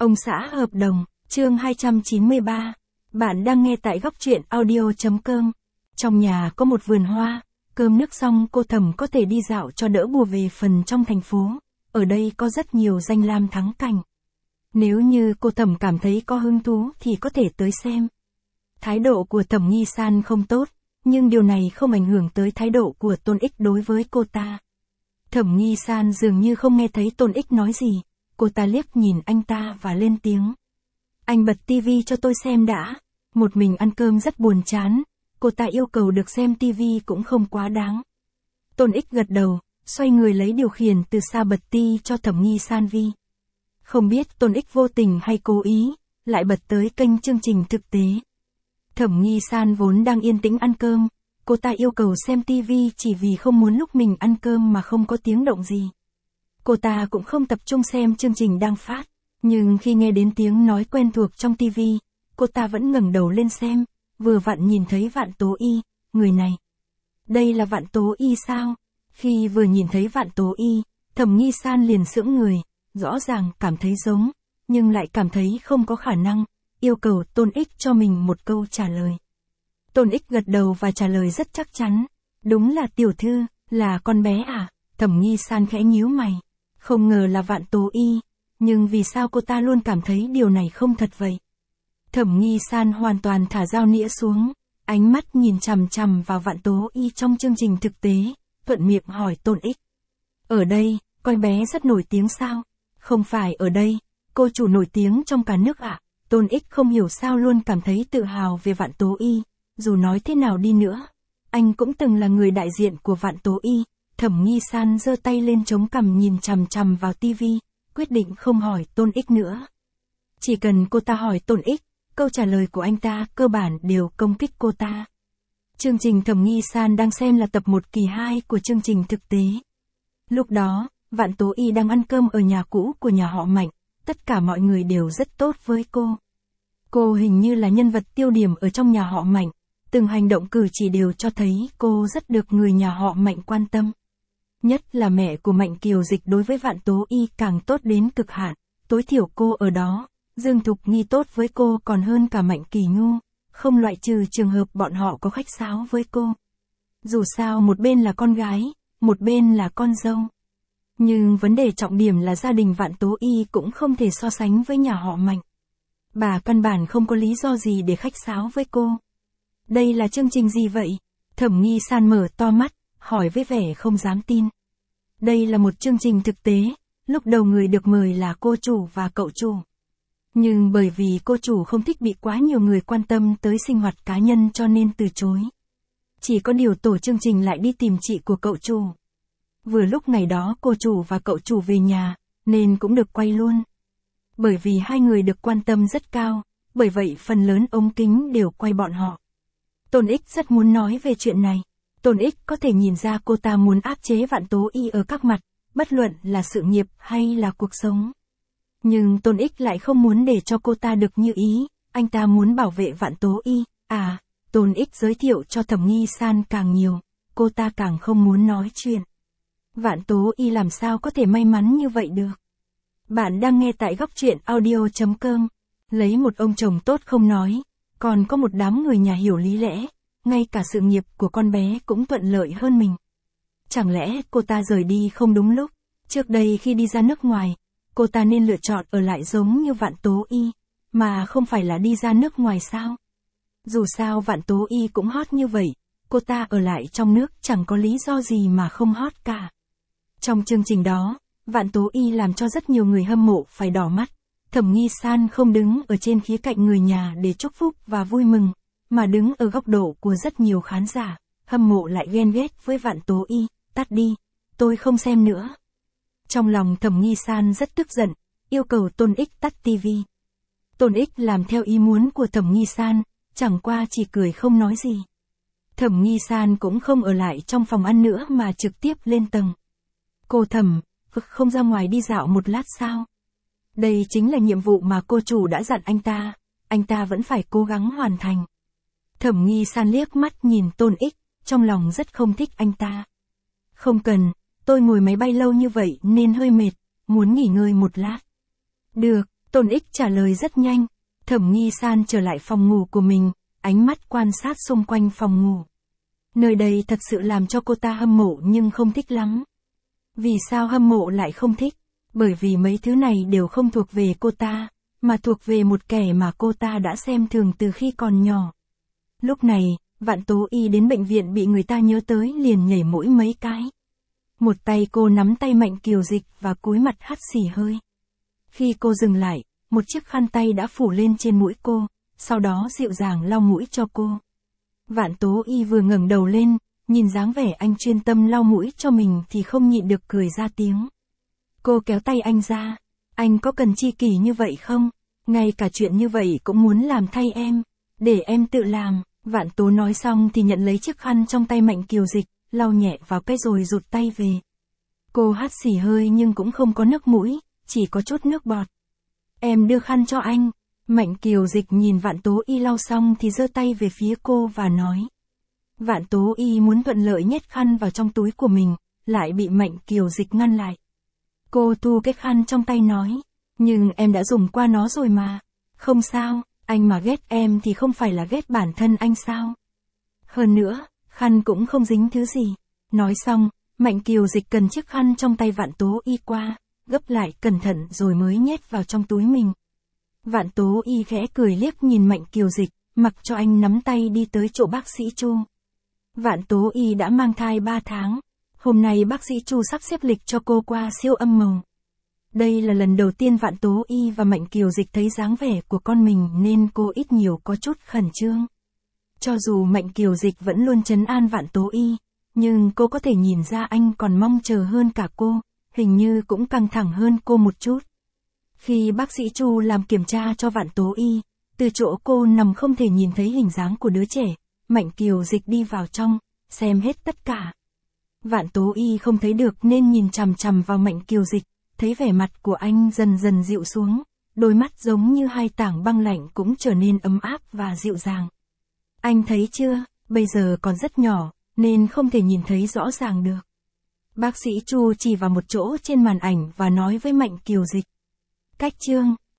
Ông xã hợp đồng, chương 293. Bạn đang nghe tại góc truyện audio.com. Trong nhà có một vườn hoa, cơm nước xong cô Thẩm có thể đi dạo cho đỡ bùa về phần trong thành phố. Ở đây có rất nhiều danh lam thắng cảnh. Nếu như cô Thẩm cảm thấy có hứng thú thì có thể tới xem. Thái độ của Thẩm Nghi San không tốt, nhưng điều này không ảnh hưởng tới thái độ của Tôn Ích đối với cô ta. Thẩm Nghi San dường như không nghe thấy Tôn Ích nói gì. Cô ta liếc nhìn anh ta và lên tiếng. Anh bật tivi cho tôi xem đã. Một mình ăn cơm rất buồn chán. Cô ta yêu cầu được xem tivi cũng không quá đáng. Tôn Ích gật đầu, xoay người lấy điều khiển từ xa bật ti cho Thẩm Nghi San vi. Không biết Tôn Ích vô tình hay cố ý, lại bật tới kênh chương trình thực tế. Thẩm Nghi San vốn đang yên tĩnh ăn cơm. Cô ta yêu cầu xem tivi chỉ vì không muốn lúc mình ăn cơm mà không có tiếng động gì. Cô ta cũng không tập trung xem chương trình đang phát, nhưng khi nghe đến tiếng nói quen thuộc trong tivi, cô ta vẫn ngẩng đầu lên xem, vừa vặn nhìn thấy Vạn Tố Y, người này. Đây là Vạn Tố Y sao? Khi vừa nhìn thấy Vạn Tố Y, Thẩm Nghi San liền sững người, rõ ràng cảm thấy giống, nhưng lại cảm thấy không có khả năng, yêu cầu Tôn Ích cho mình một câu trả lời. Tôn Ích gật đầu và trả lời rất chắc chắn, đúng là tiểu thư, là con bé à? Thẩm Nghi San khẽ nhíu mày. Không ngờ là Vạn Tố Y, nhưng vì sao cô ta luôn cảm thấy điều này không thật vậy? Thẩm Nghi San hoàn toàn thả dao nĩa xuống, ánh mắt nhìn chằm chằm vào Vạn Tố Y trong chương trình thực tế, thuận miệng hỏi Tôn Ích. Ở đây, con bé rất nổi tiếng sao? Không phải ở đây, cô chủ nổi tiếng trong cả nước ạ. Tôn Ích không hiểu sao luôn cảm thấy tự hào về Vạn Tố Y, dù nói thế nào đi nữa. Anh cũng từng là người đại diện của Vạn Tố Y. Thẩm Nghi San giơ tay lên chống cằm nhìn chằm chằm vào tivi, quyết định không hỏi Tôn Ích nữa. Chỉ cần cô ta hỏi Tôn Ích, câu trả lời của anh ta cơ bản đều công kích cô ta. Chương trình Thẩm Nghi San đang xem là tập 1 kỳ 2 của chương trình thực tế. Lúc đó, Vạn Tố Y đang ăn cơm ở nhà cũ của nhà họ Mạnh, tất cả mọi người đều rất tốt với cô. Cô hình như là nhân vật tiêu điểm ở trong nhà họ Mạnh, từng hành động cử chỉ đều cho thấy cô rất được người nhà họ Mạnh quan tâm. Nhất là mẹ của Mạnh Kiều Dịch đối với Vạn Tố Y càng tốt đến cực hạn, tối thiểu cô ở đó, Dương Thục Nghi tốt với cô còn hơn cả Mạnh Kỳ Nhu, không loại trừ trường hợp bọn họ có khách sáo với cô. Dù sao một bên là con gái, một bên là con dâu. Nhưng vấn đề trọng điểm là gia đình Vạn Tố Y cũng không thể so sánh với nhà họ Mạnh. Bà căn bản không có lý do gì để khách sáo với cô. Đây là chương trình gì vậy? Thẩm Nghi San mở to mắt, hỏi với vẻ không dám tin. Đây là một chương trình thực tế, lúc đầu người được mời là cô chủ và cậu chủ. Nhưng bởi vì cô chủ không thích bị quá nhiều người quan tâm tới sinh hoạt cá nhân cho nên từ chối. Chỉ có điều tổ chương trình lại đi tìm chị của cậu chủ. Vừa lúc ngày đó cô chủ và cậu chủ về nhà, nên cũng được quay luôn. Bởi vì hai người được quan tâm rất cao, bởi vậy phần lớn ống kính đều quay bọn họ. Tôn Ích rất muốn nói về chuyện này. Tôn Ích có thể nhìn ra cô ta muốn áp chế Vạn Tố Y ở các mặt, bất luận là sự nghiệp hay là cuộc sống. Nhưng Tôn Ích lại không muốn để cho cô ta được như ý, anh ta muốn bảo vệ Vạn Tố Y. Tôn Ích giới thiệu cho Thẩm Nghi San càng nhiều, cô ta càng không muốn nói chuyện. Vạn Tố Y làm sao có thể may mắn như vậy được? Bạn đang nghe tại góc truyện audio.com. Lấy một ông chồng tốt không nói, còn có một đám người nhà hiểu lý lẽ. Ngay cả sự nghiệp của con bé cũng thuận lợi hơn mình. Chẳng lẽ cô ta rời đi không đúng lúc? Trước đây khi đi ra nước ngoài, cô ta nên lựa chọn ở lại giống như Vạn Tố Y, mà không phải là đi ra nước ngoài sao? Dù sao Vạn Tố Y cũng hot như vậy, cô ta ở lại trong nước chẳng có lý do gì mà không hot cả. Trong chương trình đó, Vạn Tố Y làm cho rất nhiều người hâm mộ phải đỏ mắt. Thẩm Nghi San không đứng ở trên khía cạnh người nhà để chúc phúc và vui mừng, mà đứng ở góc độ của rất nhiều khán giả, hâm mộ lại ghen ghét với Vạn Tố Y, tắt đi, tôi không xem nữa. Trong lòng Thẩm Nghi San rất tức giận, yêu cầu Tôn Ích tắt tivi. Tôn Ích làm theo ý muốn của Thẩm Nghi San, chẳng qua chỉ cười không nói gì. Thẩm Nghi San cũng không ở lại trong phòng ăn nữa mà trực tiếp lên tầng. Cô Thẩm, không ra ngoài đi dạo một lát sao? Đây chính là nhiệm vụ mà cô chủ đã dặn anh ta vẫn phải cố gắng hoàn thành. Thẩm Nghi San liếc mắt nhìn Tôn Ích, trong lòng rất không thích anh ta. Không cần, tôi ngồi máy bay lâu như vậy nên hơi mệt, muốn nghỉ ngơi một lát. Được, Tôn Ích trả lời rất nhanh. Thẩm Nghi San trở lại phòng ngủ của mình, ánh mắt quan sát xung quanh phòng ngủ. Nơi đây thật sự làm cho cô ta hâm mộ nhưng không thích lắm. Vì sao hâm mộ lại không thích? Bởi vì mấy thứ này đều không thuộc về cô ta, mà thuộc về một kẻ mà cô ta đã xem thường từ khi còn nhỏ. Lúc này, Vạn Tố Y đến bệnh viện bị người ta nhớ tới liền nhảy mũi mấy cái. Một tay cô nắm tay Mạnh Kiều Dịch và cúi mặt hắt xì hơi. Khi cô dừng lại, một chiếc khăn tay đã phủ lên trên mũi cô, sau đó dịu dàng lau mũi cho cô. Vạn Tố Y vừa ngẩng đầu lên, nhìn dáng vẻ anh chuyên tâm lau mũi cho mình thì không nhịn được cười ra tiếng. Cô kéo tay anh ra. Anh có cần chi kỷ như vậy không? Ngay cả chuyện như vậy cũng muốn làm thay em. Để em tự làm. Vạn Tố nói xong thì nhận lấy chiếc khăn trong tay Mạnh Kiều Dịch, lau nhẹ vào cái rồi rụt tay về. Cô hắt xì hơi nhưng cũng không có nước mũi, chỉ có chút nước bọt. Em đưa khăn cho anh. Mạnh Kiều Dịch nhìn Vạn Tố Y lau xong thì giơ tay về phía cô và nói. Vạn Tố Y muốn thuận lợi nhét khăn vào trong túi của mình, lại bị Mạnh Kiều Dịch ngăn lại. Cô thu cái khăn trong tay nói. Nhưng em đã dùng qua nó rồi mà. Không sao, anh mà ghét em thì không phải là ghét bản thân anh sao? Hơn nữa, khăn cũng không dính thứ gì. Nói xong, Mạnh Kiều Dịch cần chiếc khăn trong tay Vạn Tố Y qua, gấp lại cẩn thận rồi mới nhét vào trong túi mình. Vạn Tố Y khẽ cười liếc nhìn Mạnh Kiều Dịch, mặc cho anh nắm tay đi tới chỗ bác sĩ Chu. Vạn Tố Y đã mang thai 3 tháng. Hôm nay bác sĩ Chu sắp xếp lịch cho cô qua siêu âm màu. Đây là lần đầu tiên Vạn Tố Y và Mạnh Kiều Dịch thấy dáng vẻ của con mình nên cô ít nhiều có chút khẩn trương. Cho dù Mạnh Kiều Dịch vẫn luôn trấn an Vạn Tố Y, nhưng cô có thể nhìn ra anh còn mong chờ hơn cả cô, hình như cũng căng thẳng hơn cô một chút. Khi bác sĩ Chu làm kiểm tra cho Vạn Tố Y, từ chỗ cô nằm không thể nhìn thấy hình dáng của đứa trẻ, Mạnh Kiều Dịch đi vào trong, xem hết tất cả. Vạn Tố Y không thấy được nên nhìn chằm chằm vào Mạnh Kiều Dịch, thấy vẻ mặt của anh dần dần dịu xuống, đôi mắt giống như hai tảng băng lạnh cũng trở nên ấm áp và dịu dàng. Anh thấy chưa, bây giờ còn rất nhỏ, nên không thể nhìn thấy rõ ràng được. Bác sĩ Chu chỉ vào một chỗ trên màn ảnh và nói với Mạnh Kiều Dịch. Cách chương